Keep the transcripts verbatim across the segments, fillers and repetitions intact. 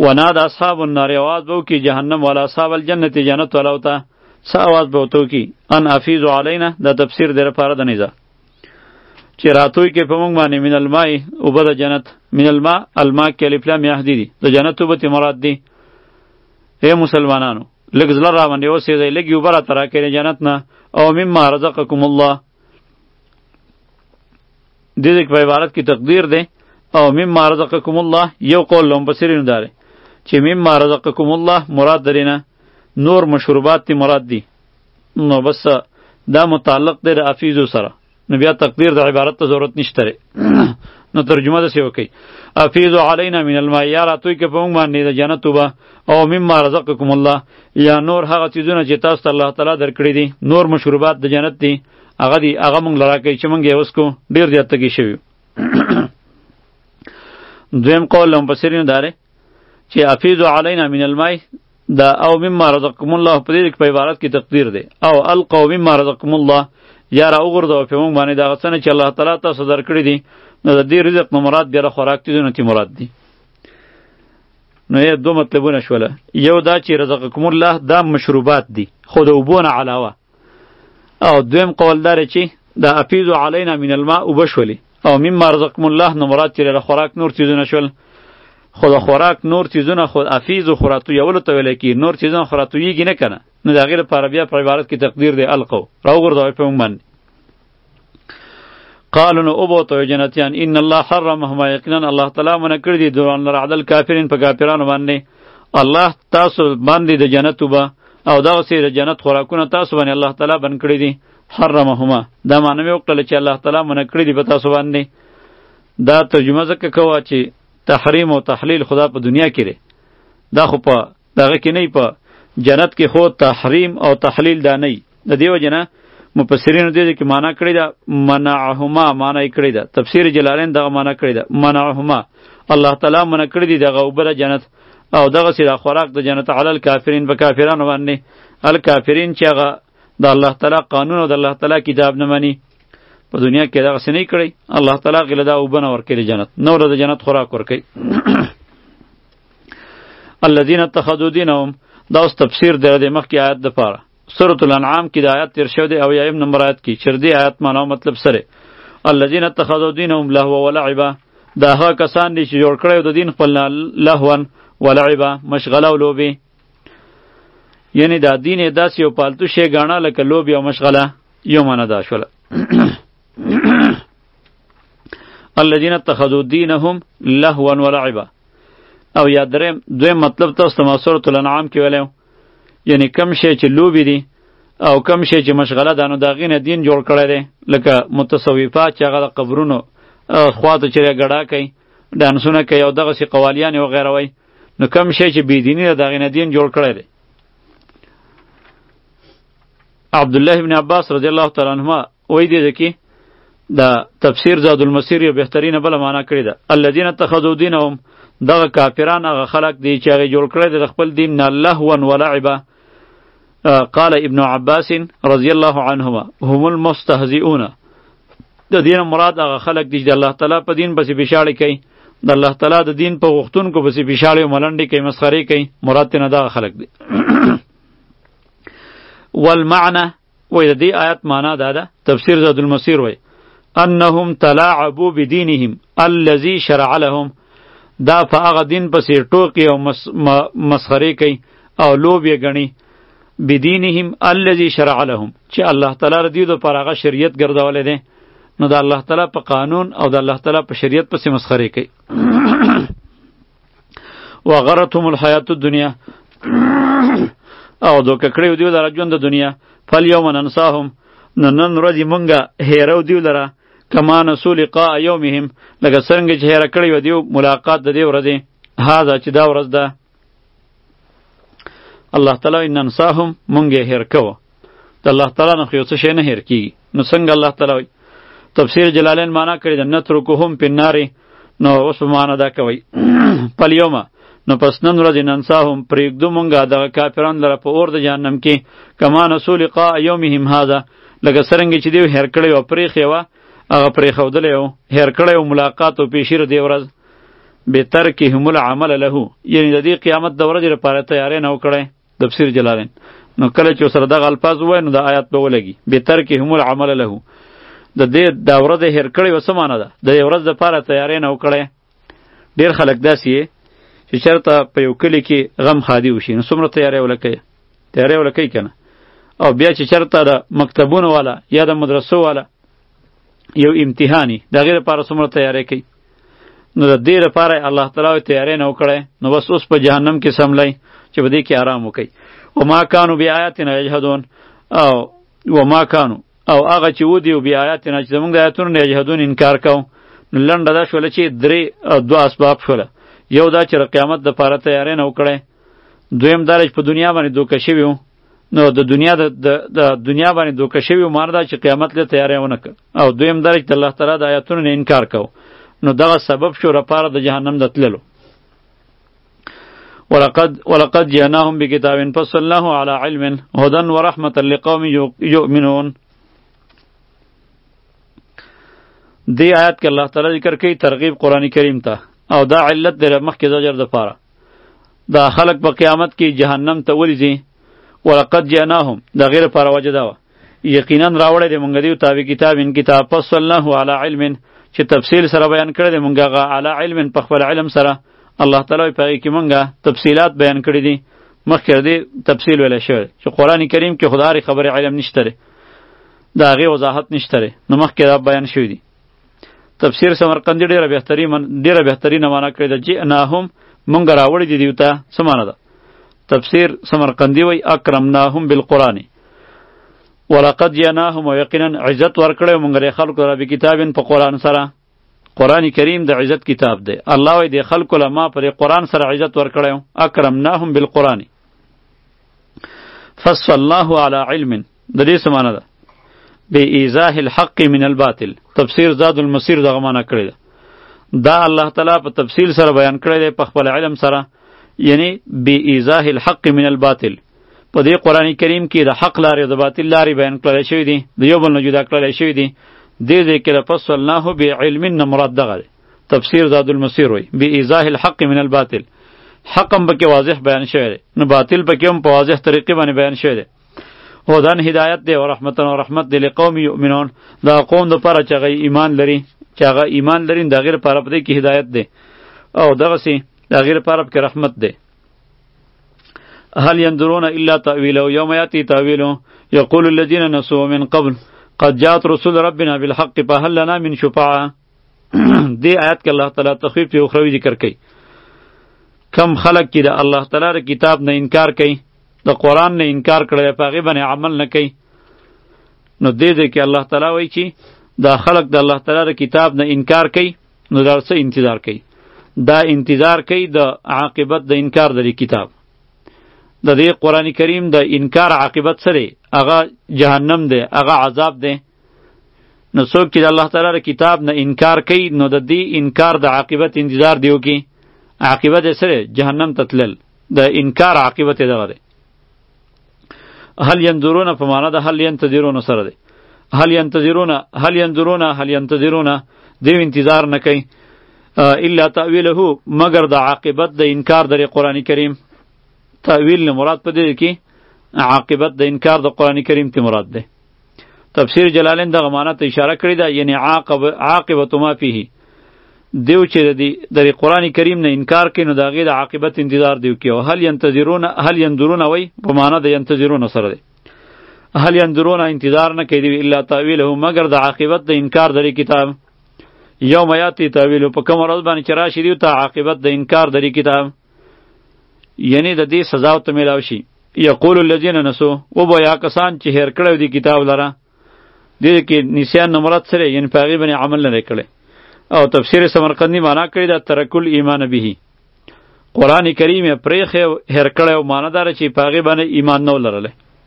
ونادى اصحاب النار آواز بو کی جهنم والا اصحاب الجنت جنت والا ہوتا سا آواز بو تو کی ان افیزو علینا دا تفسیر در پاره د نیزه چې راتوی کې په مونږ باندې من الماء او بد جنت من الماء الماء کې الف لام یهدی دی د جنت وبته مراد دی اے مسلمانانو لږ زړه را باندې اوسې دی لږ یو بره ترا کې جنت نه او مما رزقکم الله دې دې په عبارت کې تقدیر دی او مما رزقکم الله یو قول لهم بصیرین داره چې مما رزقکم الله مراد درینه نور مشروبات تی مراد دی نو بس دا متعلق دی افیزو سره نو بیا تقدیر د عبارت ته ضرورت نشته نو ترجمه ده سی وکي افیزو علینا من الماء یا راتوی کې په موږ باندې د جنت وبه او مما رزقکم الله یا نور هغه چیزونه چې تاسو ته الله تعالی درکړي دي نور مشروبات د جنت دي هغه دی هغه موږ لرا کوي چې موږ یې وسکو ډیر زیات تګی شوی دویم قول لهم بصیرین داره چې افیزو علینا من الماء دا او مما رزقکم الله په دې کې په عبارت کې تقدیر دی او القوا مما رزقکم الله یا را وګرځو په موږ باندې دا څنګه چې الله تعالی تاسو درکړي دي نو د دې رزق نه مراد بیا خوراک دي نه مراد دي نو یې دوه مطلبونه شوله یو دا چې رزقکم الله دا مشروبات دي خو د وبونه علاوه او دویم قول دار چې دا افیزو علینا من الماء وبشولي او مما رزقکم الله نو مراد چې خوراک نور چیزونه شول خو د خوراک نور چیزونه خو افیزو خوراتو یولو ته ویل کی نور چیزونه خوراتو یږي نه کنه نو دا غیر پر بیا پر عبارت کې تقدیر دی القو راو ګرځوي په موږ باندې قالوا نو ابوتو جنتیان ان الله حرمهما یقینا الله تعالی من کړی دی دوان لر عدل کافرین په کافرانو باندې الله تاسو باندې د جنت وبا او دا سي د جنت خوراکونه تاسو باندې الله تعالی بن کړی دی حرمهما دا معنی وکړل چې الله تعالی من کړی دی په تاسو باندې دا ترجمه زکه کوه چې تحریم او تحلیل خدا په دنیا کې لري دا خو په دغه کې نه په جنت کې خو تحریم او تحلیل دا نه د دیو جنا مفسرین دې کې معنا کړی دا منعهما معنا یې کړی دا تفسیر جلالین دغه معنا کړی دا منعهما الله تعالی منع کړی دی دغه وبره جنت او دغه سره خوراک د جنت علل کافرین په کافرانو باندې الکافرین چې هغه د الله تعالی قانون او د الله تعالی کتاب نه مانی په دنیا کې دغه سنې کړی الله تعالی غل دا وبنه ورکړي جنت نور د جنت خوراک ورکړي الذين اتخذوا دينهم دا اوس تفسیر دی د مخکې آیت د پاره سورۃ الانعام کې د آیت تیر شو دی او یایم نمبر آیت کې چر دی آیت معنا مطلب سره الذين اتخذوا دينهم لهوا ولعبا دا هغه کسان دي چې جوړ کړي د دین خپل لهوا ولعبا مشغله او لوبي یعنی دا دین داس یو پالتو شی غاڼه لکه لوبي او مشغله یو معنا دا شول الذين اتخذوا دينهم لهوا ولعبا او یا دریم دویم مطلب تاسو ته سورۃ الانعام کې ویلو یعنی کم شی چې لوبي دي او کم شی چې مشغله ده نو دا غینه دین جوړ کړی دی لکه متصوفات چې هغه د قبرونو خواته چې ګډا کوي ډانسونه کوي او دغه سي قوالیان او غیره وای نو کم شی چې بيدینی ده غینه دین جوړ کړی دی عبد الله ابن عباس رضی الله تعالی عنهما وای دی چې دا تفسیر زاد المسیر یو بهترینه بل معنا کړی ده الذين اتخذوا دينهم دغه کافران هغه خلق دی چې هغه جوړ کړی د خپل دین نه لهوا ولعبا قال ابن عباس رضی الله عنهما هم المستهزئون د دین مراد هغه خلق دی چې الله تعالی په دین پسې بشاړی کوي د الله تعالی د دین په غوښتونکو پسې بشاړی او ملنډي کوي مسخري کوي مراد ته نه دغه خلق دی والمعنى وې د دې آیت معنا دا ده تفسیر زاد المسیر وې انهم تلاعبوا بدینهم الذي شرع لهم دا په هغه دین پسې ټوکی او مسخري کوي او لوبې غني بدینهم الذي شرع لهم چې الله تعالی ردی دو پر هغه شریعت ګرځولې ده نو د الله تعالی په قانون او د الله تعالی په شریعت پسې مسخري کوي وغرتهم الحیات الدنیا او دوکه کړیو دیو لره ژوند د دنیا فل یوم ننساهم نن ورځې مونږه هیرو دیو لره کما نسو لقاء یومهم لکه څنګه چې هیره کړی و دیو ملاقات د دې ورځې هاذا چې دا ورځ ده الله تعالی ننساهم مونږه هیر کوو د الله تعالی نه خو څه شی نه هیر کیږي نو څنګه الله تعالی تفسیر جلالین معنا کړی د نترکهم فی النار نو اوس معنا دا کوي پل یوم نو پس نن ورځ ننساهم پرېږدو مونږه دغه کافران لره په اور د جهنم کې کما نسو لقاء یومهم هذا لکه څرنګه چې دیو هیر کړی و پرېښی وه هغه پرېښودلی و هیر کړی و ملاقات و پیشیر دی ورځ بترکهم العمل له، یعنی د دې قیامت د ورځې لپاره تیاری نه وکړی. تفسیر جلالین. نو کله چې سره دغه الفاظ وای نو د آیات به ولګي بترکهم العمل له، د دې د ورځې هیر کړی و څه معنی ده؟ د یو ورځ لپاره تیاری نه وکړی. ډېر خلک داسې یې چې چېرته په یو کلي کې غم ښادي وشي نو څومره تیاری ولکوي، تیاری ولکوي که نه. او بیا چې چېرته د مکتبونو والا یا د مدرسو والا یو امتحاني د هغې لپاره څومره تیاری کوي. نو د دې لپاره الله تعالی تیاری نه وکړی، نو بس اوس په جهنم کې سملی چې په دې کې آرام وکړي. وما کانوا بآیاتنا یجحدون، او وما کانوا او هغه چې ودي او بآیاتنا چې زمونږ د آیاتونو نه یجحدون انکار کو. نو لنډه دا شوله چې درې دوه اسباب شوله. یو دا چې د قیامت دپاره تیاری نه وکړی، دویم دا چې په دنیا باندې دوکه شوي وو، نو د دنیا د د دنیا باندې دوکه شوي وو، معنی دا چې قیامت له تیاری ونه کړ. او دویم دا چې د الله تعالی د آیاتونو نه انکار کو، نو دغه سبب شو لپاره د جهنم د تللو. ولقد ولقد جئناهم بكتاب فصلناه على علم هدى ورحمة لقوم يؤمنون. دی آیات کې الله تعالی ذکر کوي ترغیب قرآن کریم ته، او دا علت د مخکې زجر د پاره. دا خلق په قیامت کې جهنم ته ولځي. ولقد جئناهم دا غیر پاره وجه دا و، یقینا راوړی دی مونږ دیو تابع کتاب ان کتاب فصلناه على علم، چې تفصیل سره بیان کړی دی مونږ هغه علی علم په خپل علم سره. الله تعالی په هغې کې مونږه تفصیلات بیان کړي دي. مخکې دې تفصیل ویلی شوی چې قرآن کریم کې خو د هرې خبرې علم نشته دی، د هغې وضاحت نشته دی، نو مخکې دا بیان شوي دي. تفسیر سمرقندي ډېره بهتري ډېره بهترینه معنا کړې ده. جئناهم مونږ راوړي دي دیو ته، څه معنا ده؟ تفسیر سمرقندي وایي اکرمناهم بالقرآن ولقد جئناهم، او یقینا عزت ورکړی مونږ لرې خلکو ته به کتابن په قرآن سره. قرآن کریم د عزت کتاب دی. الله وایي د خلکو له ما پر قرآن سره عزت ورکړی. اکرمناهم بالقرآن فصلناه علی علم، د دې څه معنا ده؟ بإیضاح الحق من الباطل. تفسیر زاد المسیر دغه معنا کړی ده. دا الله تعالی په تفصیل سره بیان کړی دی په خپل علم سره، یعنی بإیضاح الحق من الباطل. په دې قرآن کریم کې د حق لارې او د باطل لارې بیان کړلی شوي دي، د یو بل نه جدا کړلی شوي دي. دې ځای کې فصلناه بعلم نه مراد دغه دی. تفسیر زاد المسیر وایي بإیضاح الحق من الباطل، حق هم پکې واضح بیان شوی دی، نو باطل پکې هم په واضح طریقې باندې بیان شوی دی. هدن هدایت دی او رحمتن او رحمت دی لقوم یؤمنون، دا قوم دپاره چې هغه ایمان لري، چې هغه ایمان لري د هغې لپاره په دې کې هدایت دی، او دغسې د هغې لپاره پکې رحمت دی. هل ينظرون الا تأویله یوم یأتی تأویله یقول الذین نسوا من قبل قد جاءت رسول ربنا بالحق فهل لنا من شفعاء. دی آیات کې الله تعالی تخویف ته اخروی ذکر کوي. کم خلق چې د الله تعالی د کتاب نه انکار کوي، د قرآن نه انکار کړی، په هغې باندې عمل نه کوي، نو دې ځای کې الله تعالی وایي چې دا خلق د الله تعالی د کتاب نه انکار کوي، نو دا څه انتظار کوي؟ دا انتظار کوي د عاقبت د انکار د کتاب. د دې قرآن کریم د انکار عاقبت سره هغه جهنم دی، هغه عذاب دی. نو څوک چې د الله تعالی د کتاب نه انکار کوي، نو د دې انکار د عاقبت انتظار دی وکړي. عاقبت یې سره جهنم ته تلل، د انکار عاقبت یې دغه دی. هل ينظرون په معنا د هل ينتظرون سره دی. هل ينتظرون هل ينظرون هل ينتظرون دیو انتظار نه کوي الا تأویله، مگر د عاقبت د انکار د قرآن کریم. تأویل نه مراد په دې کې عاقبت د انکار د قرآن کریم ته مراد ده. تفسیر جلالین دغه معنا ته اشاره کړې ده، یعنی عاقب عاقبت ما فيه، دیو چې د قرآن کریم نه انکار کوي نو د هغې د عاقبت انتظار دیو کوي. او هل ينتظرون هل ينظرون وایي په معنا د ينتظرون سره دی. هل ينظرون انتظار نه کوي الا تأویله، مگر د عاقبت د انکار د کتاب. یوم یاتی تأویله، په کومه ورځ باندې چې راشي دیو ته عاقبت د انکار د کتاب، یعنی د دې سزا ته میلاو شي. یقول الذین نسوا، و به یا کسان چې هیر کړی دی کتاب لره، دې کې نسیان نه مراد سره یعنی په هغې باندې عمل نه کړی. او تفسیر سمرقندی معنا کړی دا ترکل ایمان به، قرآن کریم یې پرېښی هیر کړی، او معنا داره چې په هغې باندې ایمان نه ولرلی.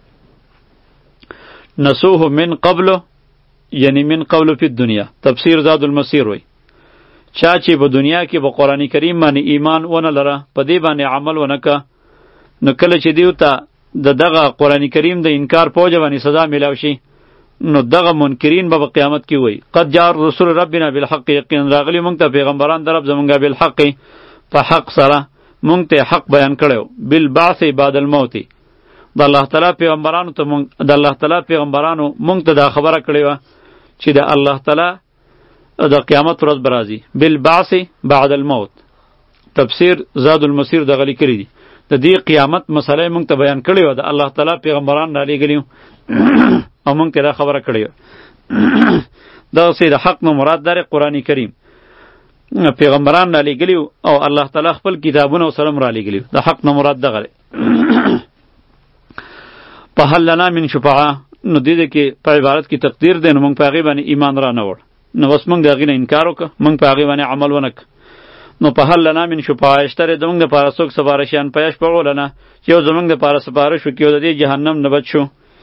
نسوه من قبل، یعنی من قبل فی الدنیا. تفسیر زاد المسیر وی چا چې په دنیا کې په قرآن کریم باندې ایمان ونه لره، په دې باندې عمل ونه که، نو کله چې دیو ته د دغه قرآن کریم د انکار په وجه باندې سزا میلاو شي، نو دغه منکرین به قیامت کې وای قد جاء رسول ربنا بالحق یقینا راغلی مونږ ته پیغمبران در رب زمونږه بالحق په حق سره مونږ ته حق بیان کړو بالبعث بعد الموت د الله تعالی پیغمبرانو ته مونږ د الله تعالی پیغمبرانو مونږ ته دا خبره کړې و چې د الله تعالی د قیامت ورځ برازي بالبعث بعد الموت تفسیر زاد المسیر د غلی کړی دی د دې قیامت مسله مونږ ته بیان کړی و د الله تعالی پیغمبران را لېږلیو او مونږ ته دا خبره کړې و دا سید حق نو مراد در قرآن کریم پیغمبران را لېږلیو او الله تعالی خپل کتابونه سره را لېږلیو د حق نو مراد دغه په هل لنا من شفعه نو دې کې په عبارت کې تقدیر دی نو مونږ په هغې باندې ایمان را نه وړ نو بس مونږ د هغې نه انکار وکړه مونږ په هغې باندې عمل ونه کړ نو په هل لنا من شفعه اشترې زمونږ دپاره څوک سفارشیان په یشفعو لنا چې یو زمونږ دپاره سفارش وکړي او د دې جهنم نه بچ شو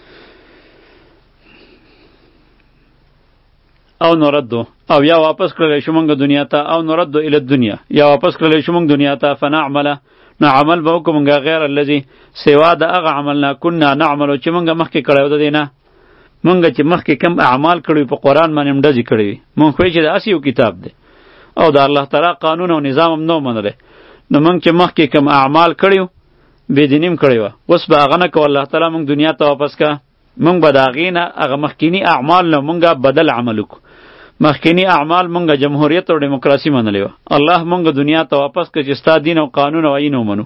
او نردو او یا واپس کړلی شو مونږ دنیا ته او نردو الی الدنیا یا واپس کړلی شو مونږ دنیا ته فنعمله نو عمل به وکړو مونږ غیر الذي سوا د هغه عمل نه کنا نعملو چې مونږ مخکې کړی و د دې نه مونږ چې مخکې کم اعمال کړي په قرآن باندې هم ډزې کړي وي مونږ خو چې د هسې یو کتاب دی او د الله تعالی قانون او نظام هم نه منلی نو مونږ چې مخکې کم اعمال کړي وو بېدیني هم کړې وه اوس به هغه نه کوو الله تعالی مونږ دنیا ته واپس که مونږ به د هغې نه هغه مخکیني اعمال نه مونږ بدل عمل وکړو مخکینی اعمال مونږه جمهوریت او دیموکراسي منلې وه الله مونږ دنیا ته واپس کړ چې ستا دین او قانون او آیین ومنو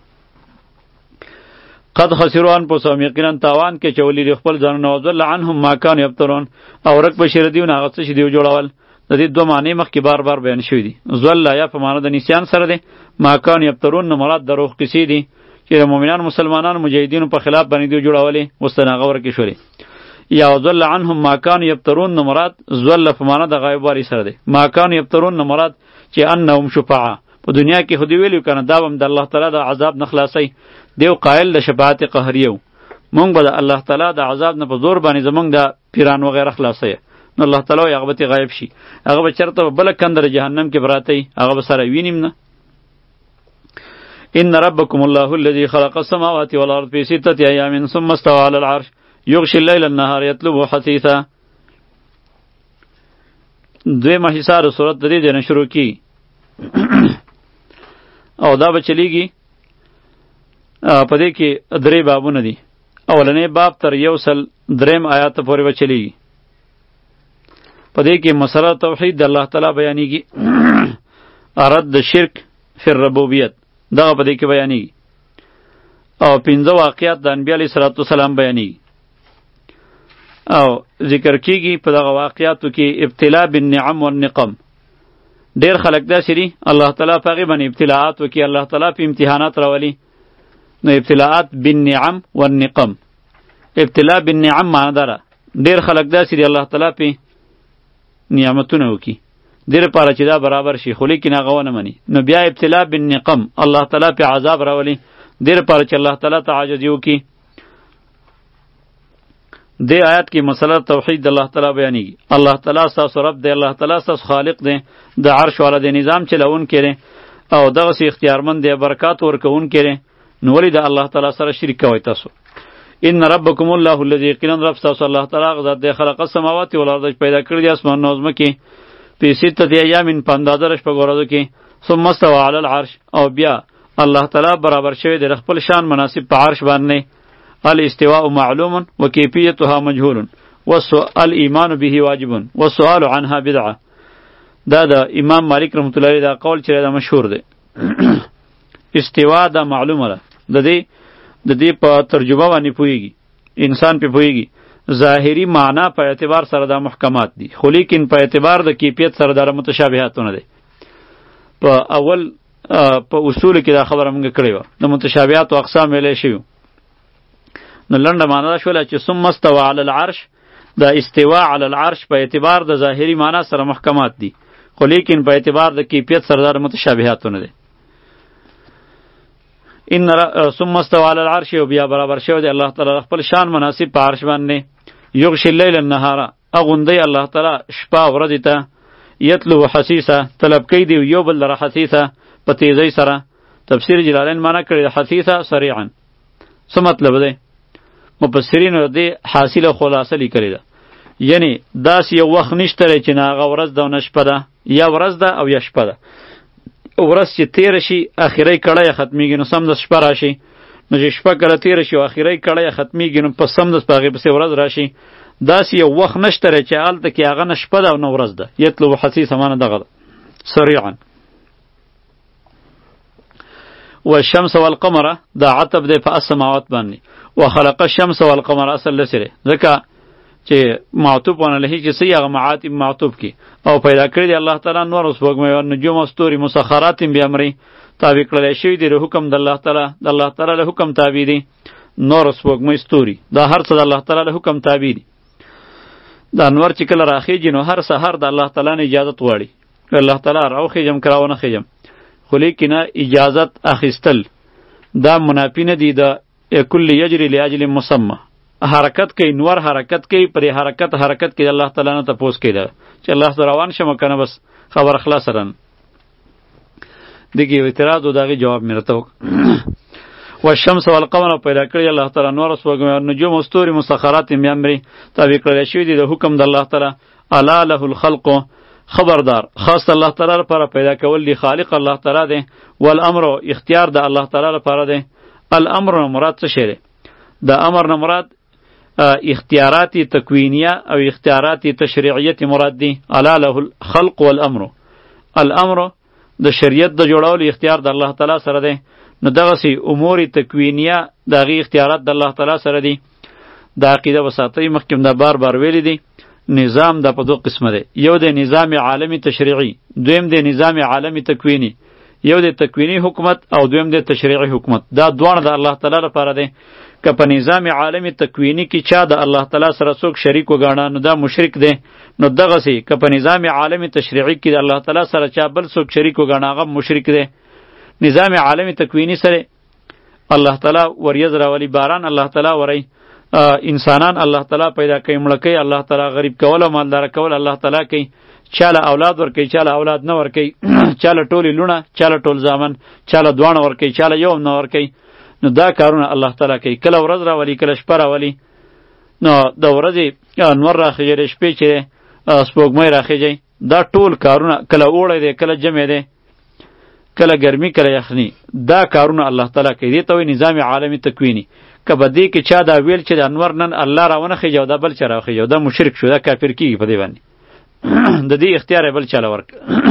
قد خسروا انفسهم یقینا تاوان کې چولی د خپل ځانونه وضل عنهم ما کانوا یفترون او رک بشیر دیونه هغه څه چې دیو جوړول د دې دوه معنی مخکې بار بار بیان شوي دي ضل یا په معنی د نسیان سره دی ما کانوا یفترون نو مراد دروغ کیسې دي چې د مؤمنان مسلمانانو مجاهدینو په خلاف باندې دیو جوړولې اوس ته هغه ورکې شولې یا ضل عنهم ما کانوا یفترون نو مراد ضل په معنی د غایب واری سره دی ما کانوا یفترون نو مراد چې انهم شفعاء په دنیا کې خو دی ویلو کنه دا هم د الله تعالی د عذاب نه خلاصي دیو قائل د شفاعت قهریو مونږ به د الله تعالی د عذاب نه په زور باندې زمونږ د پیران وغیره خلاصي نو الله تعالی هغه به غایب شي هغه به چرته بل کندر جهنم کې براته هغه به سره وینیم نه ان ربکم الله الذي خلق السماوات والارض في سته ايام ثم استوى على العرش یغشی اللیل النهار یطلبه حثیثا دویمه حصہ د صورت د دې نه شروع کی او دا به چلیږي په دې کې درې بابونه دي اولنې باب تر یو سل دریم آیات پورې به چلیږي په دې کې مسله توحید د الله تعالی بیانېږي رد شرک فی الربوبیت دغه په دې کې بیانېږي او پنځه واقعات د انبیاء علیه الصلاة والسلام بیانېږي او ذکر کیږي په دغه واقعاتو کې ابتلا بالنعم والنقم ډیر خلک داسې دي الله تعالی په هغې باندې ابتلاعات وکړي الله تعالی په امتحانات راولي نو ابتلاعات بالنعم والنقم ابتلا بالنعم معنی داره ډیر خلک داسې دي الله تعالی په نعمتونه وکړي دې لپاره چې دا برابر شي خو لیکن هغه ونه مني نو بیا ابتلا بالنقم الله تعالی په عذاب راولي دې لپاره چې الله تعالی ته عاجزي وکړي دې آیات کې مسله توحید الله تعالی بیانېږي الله تعالی ستاسو رب دی الله تعالی ستاسو خالق دی د عرش والا د نظام چلونکی دی او دغسې اختیارمند دی برکات ورکوونکی دی نو ولې د الله تعالی سره شریک کوئ تاسو ان ربکم الله الذي یقینا رب ستاسو الله تعالی هغه ذات دی خلق السماوات والارض پیدا کړي دي اسمانونه او ځمکې په سته ایام په اندازه شپږ ورځو کې ثم استوى على العرش او بیا الله تعالی برابر شوی دی خپل شان مناسب په عرش باندې الاستواء معلوم وكيفيتها مجهول والسؤال ایمان به واجب والسؤال عنها بدعه دا د امام مالک رحمت الله علیه دا قول چې دا مشهور دی استوا دا معلومه ده د دې د دې په ترجمه باندې پوهیږي انسان په پوهیږي ظاهری معنا په اعتبار سره دا محکمات دي خو لیکن په اعتبار د کیفیت سره دا متشابهاتونه دي په اول په اصول کې دا خبره موږ کړې و د متشابهات او اقسام ویلې شوی نو لنډه معنا دا شوله چې ثم استوى على العرش دا استوا على العرش په اعتبار د ظاهری معنا سره محکمات دي خو لیکن په اعتبار د کیفیت سره دا متشابهاتونه دي ان ثم استوى على العرش او بیا برابر شوی دی الله تعالی خپل شان مناسب په عرش باندې یغشی اللیل النهار اغوندی الله تعالی شپه ورځ ته یتلو حسیسه طلب کوي دی یو بل لره حسیسه په تیزی سره تفسیر جلالین معنا کړی حسیسه سریعا څه مطلب دی مفسرین دې حاصله خلاصه لیکلی ده یعنی داس یو وخت نشته چې نه هغه ورځ ده او نه شپه ده، یا ورځ ده او یا شپه ده. ورځ چې تیره شي اخري کړی ختمیږي نو سمدس شپه راشي، نو چې شپه کله تیره شي او اخري کړی ختمیږي نو په سمدس په هغې پسې ورځ راشي. داسې یو وخت نشته چې هلته کې هغه نه شپه ده او نه ورځ ده. یطلب حثیثه معنی دغه ده سریعا. والشمس والقمر دا عطب دی په السماوات باندې. وخلق الشمس والقمر اصل لسره ځکه چې معطوف ونه لهي چې سی هغه معاطف معطوف کی او پیدا کړی دی الله تعالی نور اوس وګمې او نجوم او ستوري مسخرات بامرې تابع کړل شوی دی حکم د الله تعالی د الله تعالی له حکم تابع دي. نور اوس وګمې ستوري دا هر څه د الله تعالی له حکم تابع دي. دا انور چې کله راخیږي نو هر سحر د الله تعالی نه اجازه غواړي. الله تعالی راوخیجم کراونه خیجم خو لیکنه اجازت اخیستل دا منافی نه دی. د کل یجری لاجل مسمى حرکت کوي نور حرکت کوي پر حرکت حرکت کوي الله تعالی نه تپوس کوي چې الله سره روان شمه کنه بس خبر خلاص رن دغه اعتراض او دغه جواب مرته وک. والشمس والقمر پیدا کړی الله تعالی نور سوګم نجوم او ستوري مسخرات میامري تابع کړل شوی دی د حکم د الله تعالی. الا له الخلق خبردار خاص الله تعالی لپاره پیدا کول دی خالق الله تعالی دی. والامر اختیار د الله تعالی لپاره دی. الامر مراد څه شی دی؟ د امر نه مراد اختیارات تکوینیه او اختیارات تشریعیه مراد دی. الا له الخلق والامر الامر د شریعت د جوړولو اختیار د الله تعالی سره دی. نو دغه سي امور تکوینیه دغه اختیارات د الله تعالی سره دی. د عقیده وساتۍ مخکې دا بار بار ویل دي. نظام د په دوه قسمه دی. یو د نظام عالمی تشریعي، دویم د نظام عالمی تکوینی. یو د تکوینی حکومت او دویم د تشریعي حکومت. دا دوه د الله تعالی لپاره دی. که په نظام عالمی تکوینی کې چا د الله تعالی سره څوک شریک وګاڼه نو دا مشرک دی. نو دغه سي که په نظام عالمی تشریعي کې د الله تعالی سره چا بل څوک شریک وګاڼه هغه مشرک دی. نظام عالمی تکوینی سره الله تعالی وریځ راولي، باران الله تعالی وری، انسانان الله تعالی پیدا کوي، مړه کوي الله تعالی، غریب کول او مالدار کول الله تعالی کوي، چاله اولاد ورکوي چاله اولاد نه ورکوي، چاله ټولې لونه چاله ټول زامن، چاله دوانه ورکوي چاله یو نه ورکوي. نو دا کارونه الله تعالی کوي. کله ورځ راولي کله شپه راولي. نو د ورځې انور راخیږي د شپې چې سپوږمۍ راخیږي. دا ټول کارونه کله اوړی دی کله جمع دی کله ګرمي کله یخني. دا کارونه الله تعالی کوي. دې ته وایي نظام عالمی تکوینی. که به دې کې چا دا ویل چې د انور نن الله راونه خیږي او دا بل چا راخیږي او دا مشرک شو، دا کافر کیږي په دې باندې. د دې اختیار بل چاله ورک.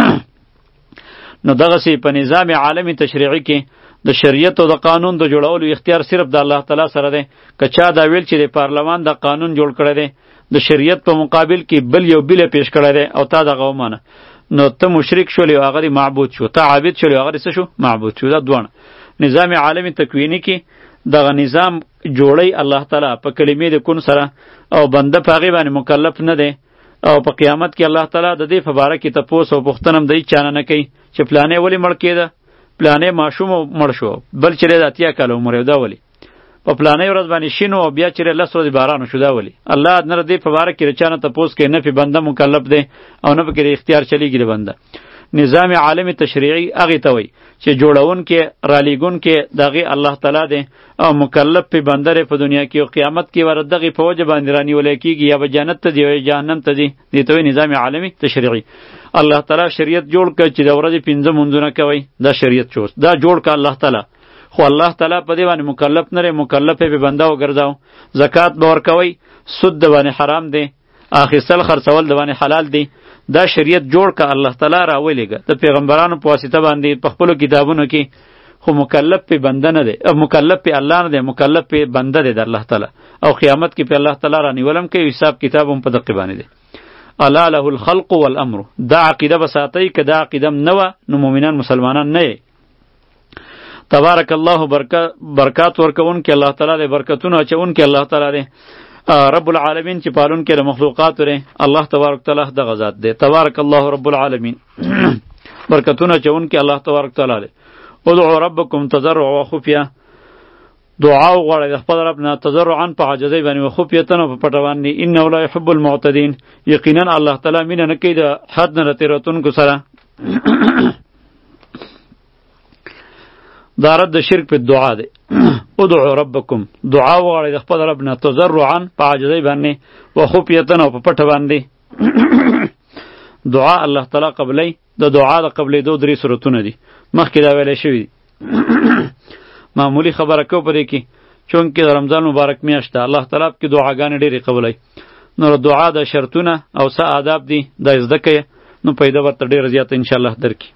نو دغسې په نظام عالمی تشریعي کې د شریعت او د قانون د جوړولو اختیار صرف د الله تعالی سره دی. که چا دا ویل چې د پارلمان د قانون جوړ کړی دی د شریعت په مقابل کې بل یو بل پیش کړی دی او تا دغه ومانه نو ته مشرک شولی او هغه معبود شو، ته عابد شولی او هغه څه شو معبود شو. دا دوه نظام عالمی تکوینی کې دغه نظام جوړی الله تعالی په کلمې د کون سره او بنده په هغې باندې مکلف نه دی. او په قیامت کې الله تعالی د دې په باره کې تپوس او پوښتنه هم د هېڅ چا نه نه کوي چې فلانې ولې مړ کېده، فلانې ماشوم مړ شو، بل چېرې د اتیا کاله عمر یې دا ولې په فلانې ورځ باندې شین و بیا چېرې لس ورځې باران وشو دا ولې. الله نه د دې په باره کې د چا نه تپوس کوي، نه پې بنده مکلف دی او نه پکې د اختیار چلیږي د بنده. نظام عالمی تشریعي هغې ته وایي چې جوړونکې رالیږونکې د هغې الله تعالی دی او مکلف پې بنده دی په دنیا کې او قیامت کې ور دغې په وجه باندې رانیولی کېږي یا به جنت ته دی یا جهنم ته دی. دې ته وایي نظام عالمی تشریعي. الله تعالی شریعت جوړ کړ چې د ورځې پنځه مونځونه کوئ، دا شریعت جوړ دا جوړ کړ الله تعالی. خو الله تعالی په دې باندې مکلف نه دی، مکلف یې پې بنده وګرځاو. زکات به ورکوئ، سود د باندې حرام دی، اخیستل خرڅول د باندې حلال دی. دا شریعت جوړ که الله تعالی راولېږه د پیغمبرانو په واسطه باندې په خپلو کتابونو کې. خو مکلف پې بنده نه دی، مکلف پې الله نه دی، مکلف پې بنده دی د الله تعالی. او قیامت کې پې الله تعالی رانیولم کوي، حساب کتاب هم په دقې باندې دی. الا له الخلق والامر. دا عقیده به ساتئ. که دا عقیده م نه وه نو مؤمنان مسلمانان نه یې. تبارک الله برکات ورکوونکی الله تعالی دی، برکتونه اچوونکی الله تعالی دی. رب العالمین چې پالون کې د مخلوقات لري الله تبارک تعالی دغه ذات دی. تبارک الله رب العالمین. برکتونه چونکې الله تبارک تعالی دی. ادعوا ربکم تضرعا وخفیه. دعا وغواړئ د خپل رب نه تضرعا په عاجزۍ باندې و خفیة په پټه باندې. انه لا یحب المعتدین. یقینا الله تعالی مینه نه کوي د حد نه تېروتونکو سره. دا رد د شرک په دعا دی. ادعو ربکم دعا وغواړئ د خپل رب نه تضرعا په عاجزۍ باندې و خفیة او په پټه باندې دعا الله تعالی قبلی د دعا د قبلیدو درې صورتونه دي مخکې دا ویلی شوي دي معمولی خبره کو په دې کې چونکې د رمضان مبارک میاشت ده الله تعالی پکې دعاګانې ډېرې قبلی نو دعا د شرطونه او څه آداب دي دا زده کړئ نو پیدا ورته ډېره زیاته انشاءالله درکړي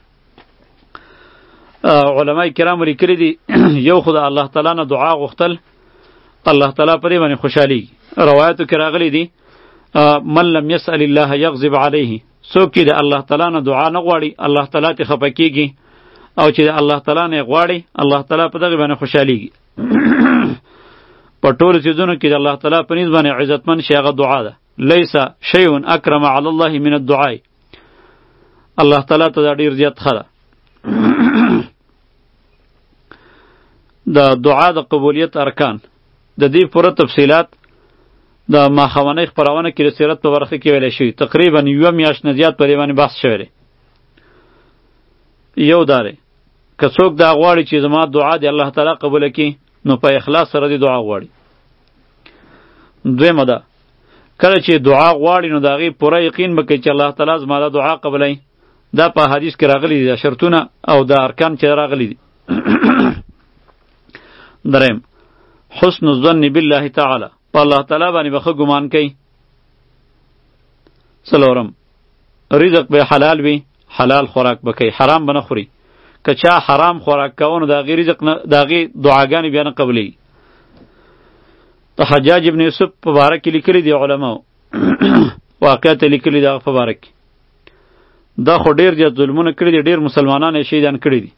علماء کرام لیکلي دي یو خو د الله تعالی نه دعا غوښتل الله تعالی پرې باندې خوشحالي روایتو کې راغلي دي من لم يسأل الله يغضب عليه څوک چې د الله تعالی نه دعا نه غواړي الله تعالی ته خفه کیږي او چې د الله تعالی نه غواړي الله تعالی په دغه باندې خوشحاليږي په ټولو څیزونو کې د الله تعالی په نسبت باندې عزتمن شی هغه دعا ده لیس شیء اکرم علی الله من الدعاء الله تعالی ته دا ډیر زیات ښه ده د دعا د قبولیت ارکان د دې پوره تفصیلات د ماخوانۍ خپرونه کې د سیرت په برخه کې ویلی شوي تقریبا یوه میاشت نه زیات په دې باندې بحث شوی دی یو دا دی که څوک دا غواړي چې زما دعا دی الله تعالی قبوله کړي نو په اخلاص سره دې دعا غواړي دویمه ده کله چې دعا غواړي نو د هغې پوره یقین به کوي چې الله تعالی زما دا دعا قبلوي دا په حدیث کې راغلي دي دا شرطونه او دا ارکان چې راغلي دي دریم حسن الظن بالله تعالی په الله تعالی باندې به ښه ګمان کوي څلورم رزق به حلال وي حلال خوراک به کوي حرام به نه خوري که چا حرام خوراک کوه نو د هغې رزق نه د هغې دعاګانې بیا نه قبلیږي د حجاج ابن یوسف په باره کې لیکلي دي علماو واقعیت یې لیکلي دي هغه په باره کې دا خو ډېر زیات ظلمونه کړي دي ډېر مسلمانان یې شهیدان کړي دي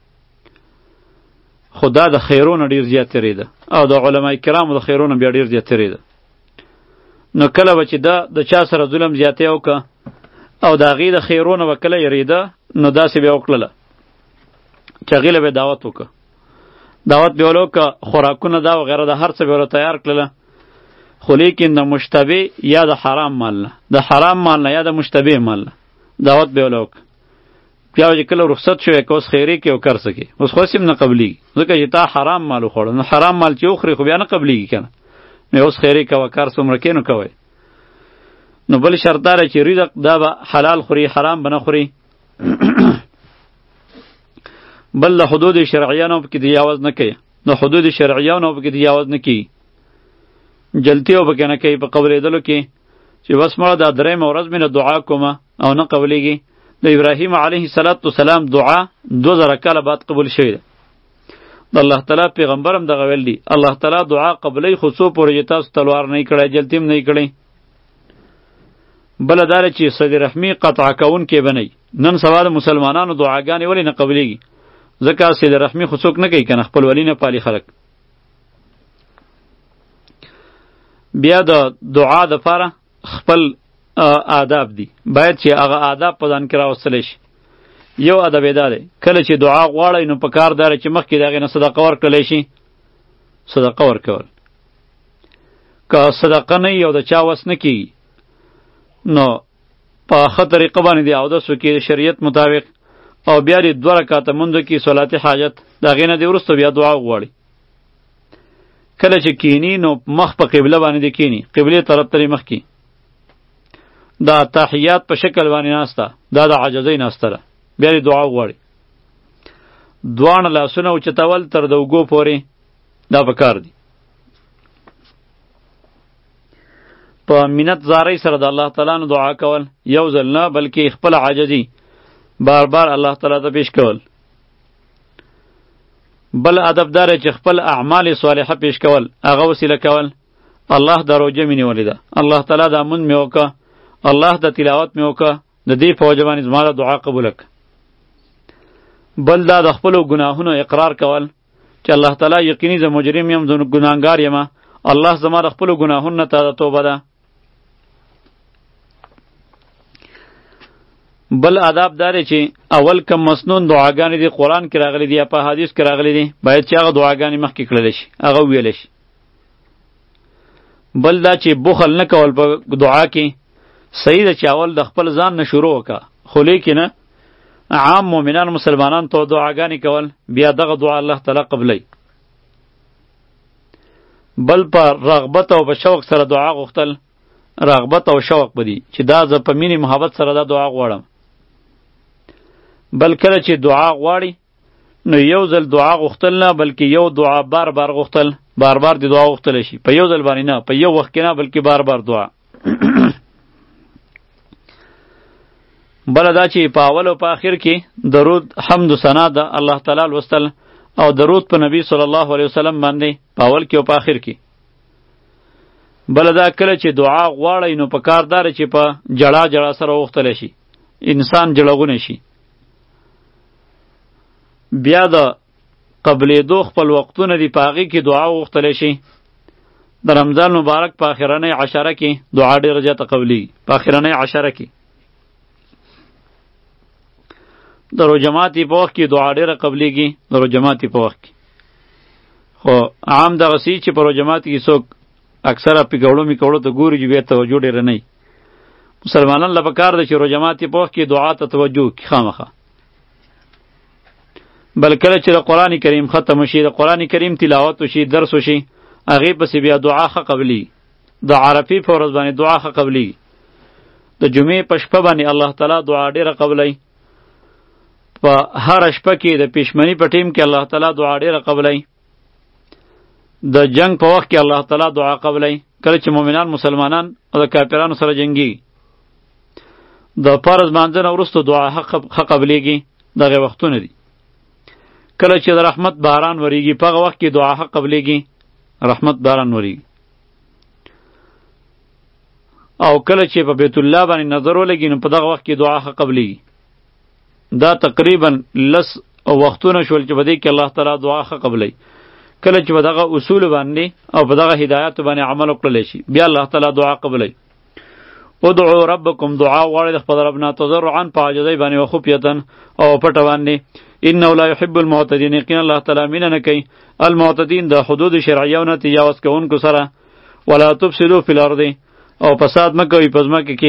خو دا د خیرونه ډېر زیات تېرېده او د علما کرامو د خیرونه بیا ډېر زیات تېرېده نو کله به چې دا د چا سره ظلم زیاتی وکړه او د هغې د خیرونه به کله یېرېده نو داسې بیا وکړله چې هغې له به دعوت وکړه دعوت به ولو که خوراکونه دا وغیره د هر څه به ورته تیار کړله خو لیکن د مشتبه یا د حرام مال نه د حرام مال نه یا د مشتبه مال نه دعوت به ولو وکړه بیا چې کله رخصت شوی که اوس خیرې کې او کر سکې اوس خو هسې هم نه قبلیږي ځکه چې تا حرام مال وخوړه نو حرام مال چې وخورې خو بیا نه قبلیږي که نه نو اوس خیرې کوه کار څومره کې نو کوئ نو بل شرط دا چې رزق دا به حلال خوري حرام به نه خوري بل د حدود شرعیه نه پکې تجاوز نه کوي د حدود شرعیه نه پکې تجاوز نه کوي جلتي او پکې نه کوي په قبلېدلو کې چې بس مړه دا درېیمه ورځ مې نه دعا کومه او نه قبلیږي د ابراهیم علیه السلام دعا دو زره کاله بعد قبول شوې ده د الله تعالی پیغمبر هم دغه ویل دي الله تعالی دعا قبلی خو څو پورې چې تاسو تلوار نه کړی جلتي هم نه کړی بله دا چې صلې رحمي قطع کوونکی به نه نن سبا د مسلمانانو دعاګانې ولې نه قبلیږي ځکه صلې رحمي خو څوک نه کوي که نه خپل ولي نه پالي خلک بیا د دعا دپاره خپل آداب دي باید چې هغه آداب په ځان کې راوستلی شي یو ادب یې دا دی کله چې دعا غواړئ نو په کار دا چې مخکې د هغې نه صدقه ورکړلی شي صدقه ورکول که صدقه نه وي او د چا وس نه کېږي نو په ښه طریقه باندې د اودس وکړي د شریعت مطابق او بیا دې دوه رکعته لمونځ وکړي صلات حاجت د هغې نه دې وروسته بیا دعا وغواړي کله چې کینی نو مخ په قبله باندې دې کینی قبلې طرف ته مخ کړي دا تحیات په شکل باندې ناسته دا د عاجزۍ ناسته ده بیا دې دعا وغواړي دواړه لاسونه اوچتول تر د اوږو پورې دا پکار دي په منت زارۍ سره د الله تعالی نه دعا کول یو ځل نه بلکې خپل عاجزي بار بار الله تعالی ته پیش کول بل ادب داره چې خپل اعمال صالحه پیش کول هغه وسیله کول الله د روژه مې نیولې ده الله تعالی دا مونځ مې وکړه الله د تلاوت مې وکړه د دې په وجه باندې زما دعا قبوله کړه بل دا د خپلو ګناهونو اقرار کول چې الله تعالی یقیني زه مجرم یم زه ګناهګار یم الله زما د خپلو ګناهونو نه ته توبه ده بل آداب داره چې اول کم مسنون دعاګانې دي قرآن کې راغلي دي یا په حدیث کې راغلي دي باید چې هغه دعاګانې مخکې کړلی شي هغه وویلی شي بل دا چې بخل نه کول په دعا کې صحیح ده چې اول د خپل ځان نه شروع وکړه خو لیکنه عام مؤمنان مسلمانان ته دعاګانې کول بیا دغه دعا الله تعالی قبلی بل په رغبت او په شوق سره دعا غوښتل، رغبت او شوق بدی چې دا زه په مینې محبت سره دا دعا غواړم. بل کله چې دعا غواړي نو یو ځل دعا غوښتل نه بلکې یو دعا بار بار غوښتل، بار بار دی دعا غوښتل شي، په یو ځل باندې نه، په یو وخت کې نه بلکې بار بار دعا. بل دا چې په اول او په آخر کې درود حمد و ثنا د الله تعالی لوستل او درود په نبی صلی الله علیه وسلم باندې په اول کې او په آخر کې. بل دا کله چې دعا غواړی نو په کار دار چې په جړا جړا سره وغوښتل شي، انسان جړغونه شي. بیا د قبلېدو خپل وختونه دي په هغې کې دعا وغوښتلی شي. د رمضان مبارک په آخرنۍ عشره کې دعا ډېره زیاته قبلیږي، په آخرنۍ عشره کې. د روژه ماتي په وخت کې دعا ډېره قبلیږي، د روژه ماتي په وخت کې. خو عام دغسې چې په روژه ماتي کې څوک اکثره پکوړو میکوړو ته ګوري چې بیا توجه ډېره نه وي. مسلمانان له پکار ده چې روژه ماتي په وخت کې دعا ته توجه وکړي خامخا. بل کله چې د قرآن کریم ختم شي، د قرآن کریم تلاوت وشي، درس وشي، هغې پسې بیا دعا ښه قبلیږي. د عرفې په ورځ باندې دعا ښه قبلیږي. د جمعې په شپه باندې الله تعالی دعا ډېره قبلوي. په هره شپه کې د پیشمني په ټیم کې الله تعالی دعا ډېره قبلوي. د جنگ په وخت کې الله تعالی دعا قبلوي، کله چې مؤمنان مسلمانان او د کافرانو سره جنګیږي. د فرض مانځه نه وروسته دعا ښه قبلیږي. دغه وختونه دي کله چې د رحمت باران وریږي، په هغه وخت کې دعا ښه قبلیږي، رحمت باران وریږي. او کله چې په بیت الله باندې نظر ولګي نو په دغه وخت کې دعا ښه قبلیږي. دا تقریبا لس وختونه شول چې په دې کې الله تعالی دعا ښه قبلوي. کله چې په دغه اصول باندې او په دغه هدایاتو باندې عمل وکړلی شي بیا الله تعالی دعا قبلوي. ادعو ربکم، دعا غواړئ د خپل رب نه تضرعا په عاجزۍ باندې و خفیة او پټه باندې. انه لا يحب المعتدین، یقینا الله تعالی مینه نه کوي المعتدین د حدود شرعیو نه تجاوز کوونکو سره. ولا تفسدوا فی الارض، او فساد مه کوئ په ځمکه کې.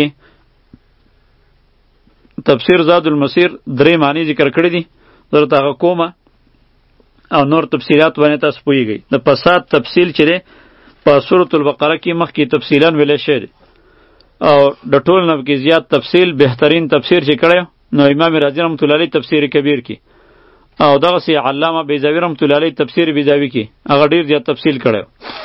تفسیر زاد المسیر درې معنی ذکر کړی دي، درته هغه کومه او نور تفسیرات باندې تاسو پوهیږئ. د فساد تفصیل چې دی په سورة البقره کې مخکې تفصیلا ویلی شوی دی او د ټول نه کې زیات تفصیل بهترین تفسیر چې کړی نو امام رازی رحمت الله علیه تفسیر کبیر کې او دغسې علامه بیضاوي رحمت الله علیه تفسیر بیضاوي کې هغه ډېر زیات تفصیل کړی.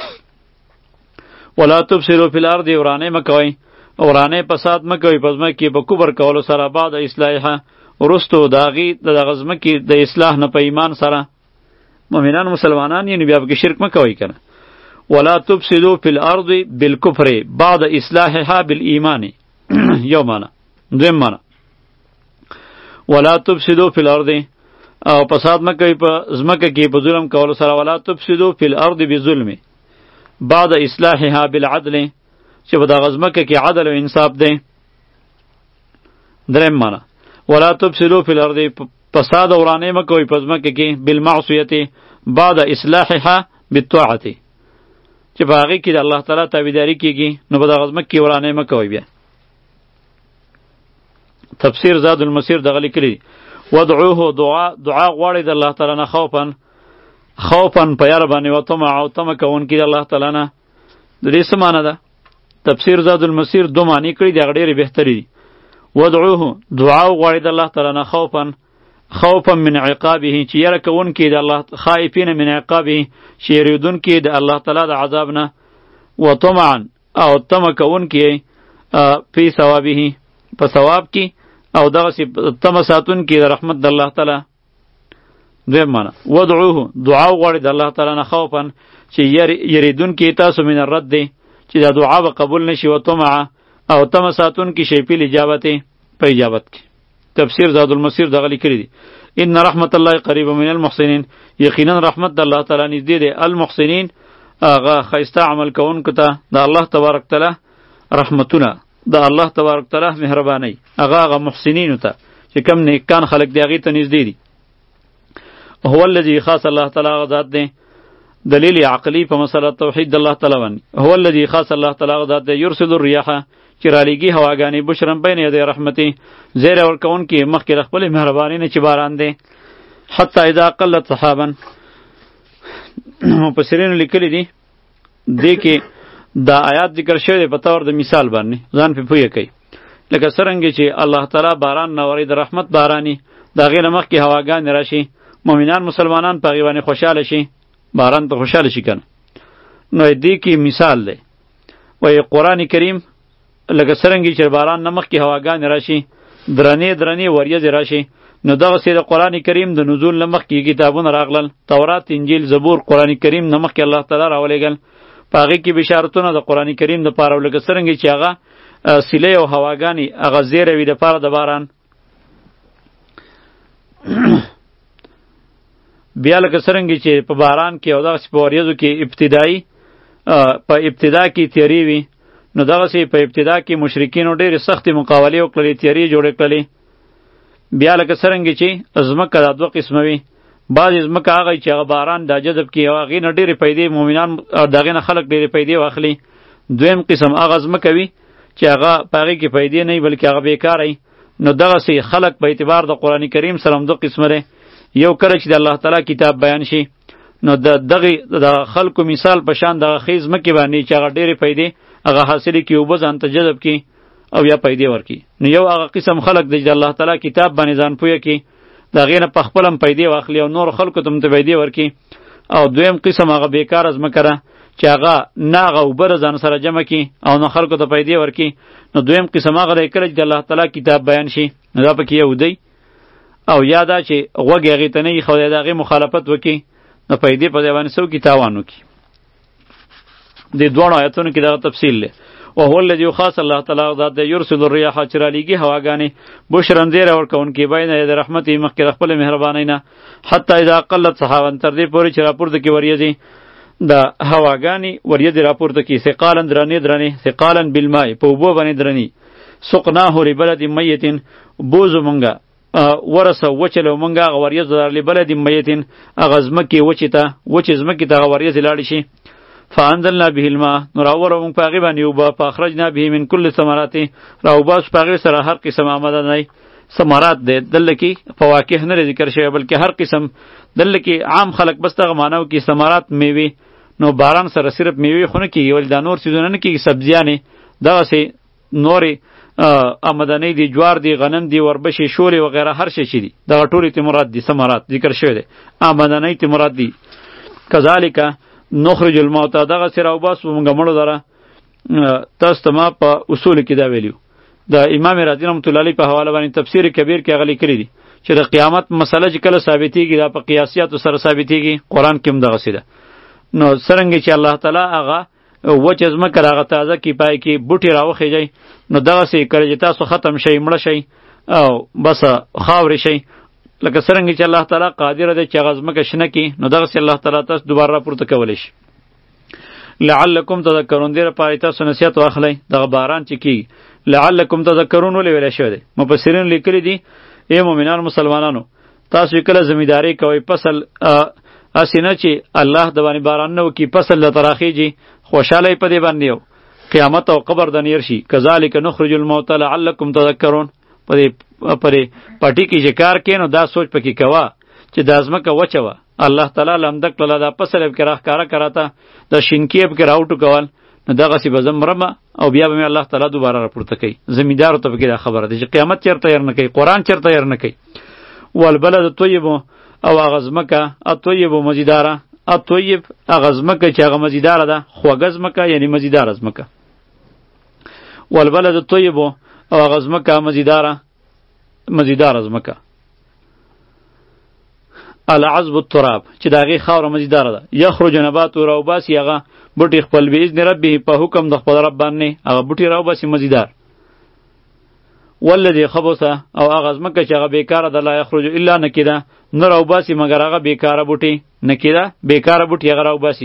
ولا تفسدوا فی الارض، ورانې مه کوئ، ورانې فساد مه کوئ په ځمکه کې په کفر کولو سره، بعد اصلاحها، وروستو د هغې د دغه ځمکې د اصلاح نه په ایمان سره. مؤمنان مسلمانان یې نو بیا پکې شرک مه کوئ که نه. ولا تفسدوا فی الارض بالکفر بعد اصلاحها بالایمان یو معنی. دویم معنی ولا تفسدوا فی الارض، او فساد مه کوئ په ځمکه کې په ظلم کولو سره. ولا تفسدوا فی الارض بظلم بعد اصلاحها بالعدل، چې په دغه ځمکه کې عدل او انصاف دی. دریم معنی ولا تفسدوا فی الارض، فساد او ورانې مه کوئ په ځمکه کې بالمعصیة بعد اصلاحها بالطاعة، چې په هغې کې د الله تعالی تابعداري کېږي نو په دغه ځمکه کې ورانې مه کوئ. بیا تفسیر زاد المسیر دغه لیکلي ودعوه، دعا دعا غواړئ د الله تعالی نه خوفا خوفا په یاره باندې و طمع او طمع کوونکي د الله تعالی نه. د دې څه معنی ده؟ تفسیر زاد المسیر دو معنی کړي دي، هغه ډېرې بهترې دي. ودعوه، دعا غواړئ د الله تعالی نه خوفا خوفا من عقابه، چې یره کوونکي د الله، خائفین من عقابه، چې یریدونکي د الله تعالی د عذاب نه. و طمعا، او طمع کوونکي فی ثوابه، په ثواب کې، او دغسې طمع ساتونکي د رحمت د الله تعالی. دویم معنی ودعوه، دعا غواړئ د الله تعالی نه خوفا، چې یریدونکي تاسو من الرد دی، چې دا دعا به قبول نشي. و طمع، او طمع ساتونکي شی فی الاجابت، په اجابت کې. تفسیر زاد المسیر دغه لیکلی دی ان رحمت الله قریب من المحسنین، یقینا رحمت د الله تعالی نږدې دی المحسنین، هغه ښایسته عمل کوونکو ته د الله تبارک تعالی رحمتونه، د الله تبارک تعالی مهرباني، هغه هغه محسنینو ته چې کم نیکان خلق دی هغې ته نږدې دي. هو الذي، خاص الله تعالی هغه ذات دی. دلیل عقلی په مسله توحید د الله تعالی باندې. هو الذي، خاص الله تعالی هغه ذات دی یرسل الریاح، چې رالیږي هواګانې بشرا بین یدی رحمتي، زیری ورکوونکي مخکې د خپلې مهربانۍ نه چې باران دی. حتی اذا قلت سحابا، مفسرینو لیکلي دي دې کې دا آیات ذکر شوی دی په طور د مثال باندې ځان پې پوهه کوي. لکه څرنګه چې الله تعالی باران ناوري د رحمت باراني د هغې نه مخکې هواګانې راشي مؤمنان مسلمانان په هغې باندې خوشحاله شي باران ته خوشحاله شي که نه. نو دې کې مثال دی. وایي قرآن کریم لکه څرنګه چې باران نه مخکې هواګانې راشي درنې درنې وریځې راشي نو دغسې د قرآن کریم د نزول نه مخکې کتابونه راغلل تورات انجیل زبور قرآن کریم نه مخکې الله تعالی راولېږل په هغې کې بشارتونه د قرآن کریم دپاره لکه څرنګه چې هغه سیلې او هواګانې هغه زیری وي دپاره د باران. بیا لکه څرنګه چې په باران کې او دغسې په وریځو کې ابتدایي په ابتدا کې تیارې وي نو دغسې په ابتدا کې مشرکینو ډېرې سختې مقابلې وکړلې تیارې جوړې کړلې. بیا لکه څرنګه چې ځمکه دا دوه قسمه وي بعضې ځمکه هغه چې هغه باران دا جذب کړي او هغې نه ډېرې پیدې مؤمنان او د هغې نه خلک ډېرې پیدې واخلي. دویم قسم هغه ځمکه وي چې هغه په هغې کې پیدې نه وي بلکې هغه بېکاره وي. نو دغسې خلک په اعتبار د قرآن کریم سره هم دوه قسمه دی. یو کله چې د الله تعالی کتاب بیان شي نو د دغې د خلکو مثال په شان دغه ښې ځمکې باندې چې هغه ډېرې پیدې هغه حاصلې کړي اوبه ځان ته جذب کړي او یا پیدې ورکړي. نو یو هغه قسم خلک دی چې د الله تعالی کتاب باندې ځان پوهه کړي د هغې نه په خپله هم پیدې واخلي او نورو خلکو ته هم ته پیدې ورکړي. او دویم قسم هغه بېکاره ځمکه ده چې هغه نه هغه اوبه ځان سره جمع کړي او نه خلکو ته پیدې ورکړي. نو دویم قسم هغه دی کله چې د الله تعالی کتاب بیان شي نو دا پکې یو دی او یا دا چې غوږ هغې ته نه ایښودی د هغې مخالفت وکړي نو پیدې په ځای باندې څه وکړي تاوان وکړي. دې دواړو آیتونو کې دغه تفصیل دی. وهو الذي خاص الله تعالی ذات دی یرسل الرياح چې رالیږي هواګانې بشرا زیری ورکوونکې بین یدی رحمته مخکې د خپلې مهربانۍ نه حتی اذا قلت سحابا تر دې پورې چې راپورته کړي وریځې د هواګانې وریځې راپورته کړي ثقالا درنې درنې ثقالا بالماء په اوبو باندې درنې سقناه لبلد میت بوزو مونږه ورسه وچلو مونږه هغه وریځو در لبلد میت هغه ځمکې وچې ته وچې ځمکې ته هغه وریځې لاړې شي فانزلنا به الماء نو راوړو موږ په هغې باندې اوبه فاخرجنا به من کل ثمرات راوباسو په هغې سره هر قسم آمدنۍ ثمرات دی دلته کې فواکه نه دی ذکر شوی بلکې هر قسم دلته کې عام خلک بس دغه معنی کې ثمرات میوې نو باران سره صرف میوې خو نه کېږي ولې دا نور څیزونه نه کېږي سبزیانې دغسې نورې آمدنۍ دي جوار دي غنم دي وربشې شولې وغیره هر شی چې دي دغه ټولې ته مراد دي ثمرات ذکر شوی دی آمدنۍ ته مراد دي. کذالک نخرج الموتى دغه سره او باسو موږ مړو دره تاسو ته ما په اصول کې دا ویلیو د امام رازی رحمت الله علیه په حواله باندې تفسیر کبیر کې غلي کړی دي چې د قیامت مسله چې کله ثابتېږي دا په قیاسیات سره ثابتېږي قرآن کې هم دغه سیده. نو څرنګه چې الله تعالی هغه وچ ځمکه هغه تازه کې پای کې بوټي راوخیږي نو دغه سي کله چې تاسو ختم شي مړه شي او بس خاورې شي لکه څرنګه چې الله تعالی قادر دی چې هغه ځمکه شنه کړي نو دغسې الله تعالی تاسو دوباره راپورته کولی شي. لعلکم تذکرون دې لپاره تاسو نصیحت واخلئ دغه باران چې کېږي لعلکم تذکرون ولې ویلی شوی دی مفسرین لیکلي دي ای مؤمنانو مسلمانانو تاسو کله زمینداری کوئ فصل هسې نه چې الله د باندې باران نه وکړي فصل درته راخیږي خوشحالی په دې باندې یو قیامت او قبر د نیر شي کذالک نخرج الموتى لعلکم تذکرون په دې پرې پټی کې چې کار کې نو دا سوچ پکې کوه چې دا ځمکه وچه وه الله تعالی لمده کړله دا فصل یې پکې راښکاره کراته د شینکي یې پکې راوټو کول نو دغسې به زه مرمه او بیا به مې الله تعالی دوباره راپورته کوي. زمیندارو ته پکې دا خبره ده چې قیامت چېرته هېر نه کوي قرآن چېرته هېر نه کوي. والبلد الطیب او هغه ځمکه الطیب مزیداره الطیب هغه ځمکه چې هغه مزیداره ده خوږه ځمکه یعنی مزیداره ځمکه والبلد الطیب او هغه ځمکه مزیداره مزیدار ځمکه العذب التراب چې د هغې خاوره مزیداره ده یخرج نبات راوباسي هغه بوټي خپل باذن ربه په حکم د خپل رب باندې هغه بوټي راوباسي مزیدار. والذي خبث او هغه ځمکه چې هغه بیکاره ده لا یخرج الا نکده نه راوباسي مګر هغه بیکاره بوټي نکده بیکاره بوټي هغه راوباسي.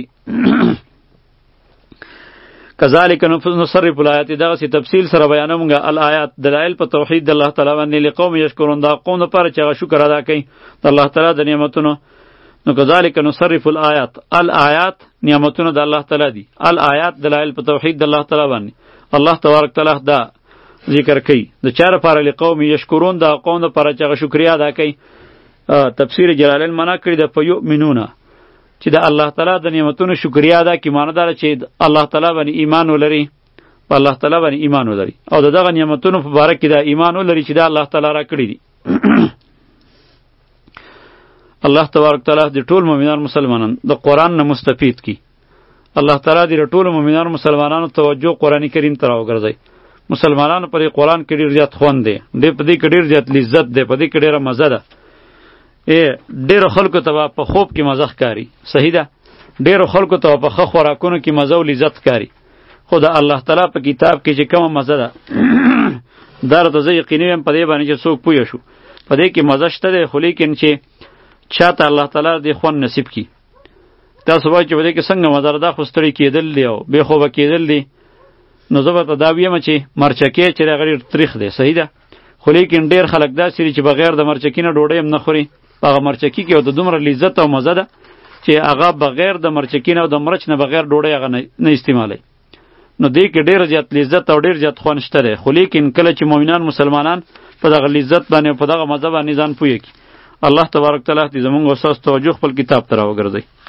کذالک نصرف الآیات دغسې تفصیل سره بیانومږه الآیات دلایل په توحید د الله تعالی باندې لقوم یشکرون دا قوم دپاره چې هغه شکر ادا کوي د الله تعالی د نعمتونو. نو کذالک نصرف الآیات الآیات نعمتونه د الله تعالی دي الآیات دلایل په توحید د الله تعالی باندې الله تبارک تعالی دا ذکر کوي د چا لپاره لقوم یشکرون دا قوم دپاره چې هغه شکریا ادا کوي. تفسیر جلالین معنا کړي د فیؤمنون چې د الله تعالی د نعمتونو شکریا ادا کړي، معنی دا چې الله تعالی باندې ایمان ولري، په الله تعالی باندې ایمان ولري او دغه نعمتونو په باره کې دا ایمان ولري چې دا الله تعالی را کړی دي. الله تبارک تعالی د ټول مؤمنان مسلمانان د قرآن نه مستفید کی. الله تعالی د ټول مؤمنان مسلمانانو توجه قرآن کریم ته راوګرځي. مسلمانانو پر قرآن کې ډیر زیات خوند دی، دې په دې کې ډیر زیات لذت دی، په دې کې ډیره مزه ده. ای ډیر خلکو ته په خوب کې مزه ښکاري، صحیح ده، ډیر خلکو ته په ښه خوراکونو کې مزه او لذت ښکاري، خو د الله تعالی په کتاب کې چې کومه مزه ده دا راته زه یقیني یم په دې باندې چې څوک پوه شو په دې کې مزه شته دی، خو لیکن چې چاته الله تعالی دې خوند نصیب کی. تاسو وایئ چې په دې کې څنګه مزه ده، دا خو ستړي کېدل دی او بې خوبه کېدل دی. نو زه به ته دا ویم چې مرچکې چې هغه ډېر تریخ دی، صحیح ده، خو لیکن ډېر خلک داسې دي چې بغیر د مرچکي نه ډوډۍ هم نه خوري. هغه مرچکي کې د دومره لذت او مزه ده چې هغه بغیر د مرچکي نه او د مرچ نه بغیر ډوډۍ هغه نه استعمالوي. نو دې کې ډېر زیات لذت او ډېر زیات خوند شته دی، خو لیکن کله چې مؤمنان مسلمانان په دغه لذت باندې او په دغه مزه باندې ځان پوهې کړي، الله تبارک تعالی دې زموږ او ستاسو توجه خپل کتاب ته راوګرځوي.